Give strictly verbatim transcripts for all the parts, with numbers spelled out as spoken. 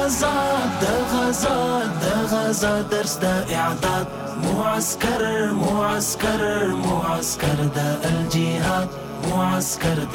غزا د غزا د غزا درس د اعداد معسكر معسكر معسكر د الجهاد معسكر د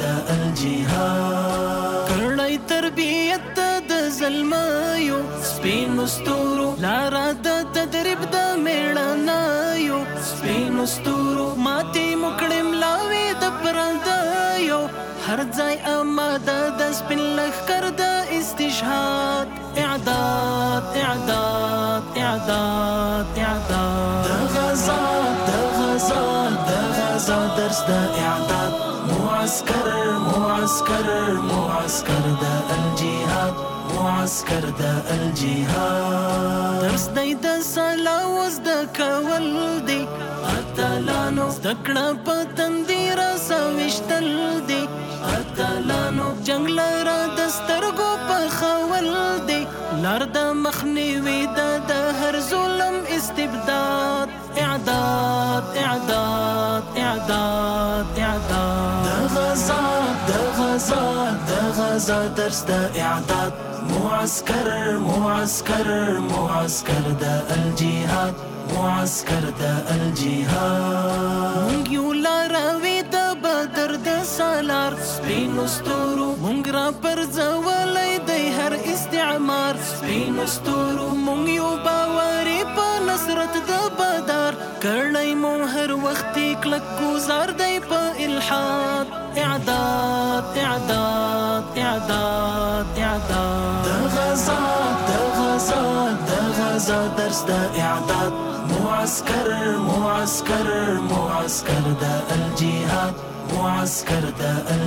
الجهاد کړای تربیت د زلمایو سپینو ستورو لاره د تدریب د میړنایو سپینو ستورو ماتې مکړم لاوي د پردایو هر ځای آماده د سپین لښکر د استشهاد اعداد اعداد اعداد اعداد د غزا د غزا د غزا درس د اعداد معسكر معسكر معسكر د الجهاد معسكر د الجهاد درس دی د سلاوز د کول دی اتلانو زدکړه په تندیر سويشتل دی اتلانو جنگ لرا د سترګو په خول دی لار د مخنیوي د هر ظلم استبداد اعداد اعداد اعداد اعداد د غزا د غزا د غزا درس د اعداد معسكر معسكر معسكر د الجهاد معسكر د الجهاد مونږ یو لاروي د بدر د سالار سپینو ستورو مونږ را پرځولی دی هر استعمار سپینو ستورو مونږ یو باوري په نصرت د بدر کړی مو هر وخت کلک گزار دی په الحاد اعداد اعداد اعداد اعداد د غزا د غزا د غزا درس د اعداد معسكر معسكر معسكر د الجهاد معسكر د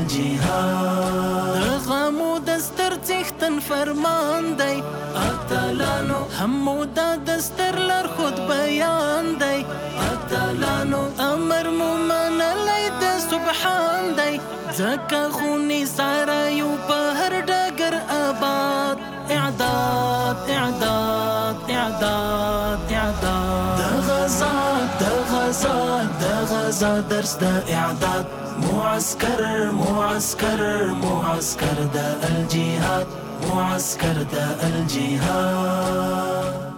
الجهاد غمو دستر څښتن فرمان دی اتلانو همو دا دستر لر خود بیان دی اتلانو امر مو منلی د سبحان دی ځکه خونی ساره یو په هر ډګر آباد اعداد اعداد اعداد اعداد د غزا د غزا د غزا درس د اعداد معسكر معسكر معسكر د الجهاد معسكر د الجهاد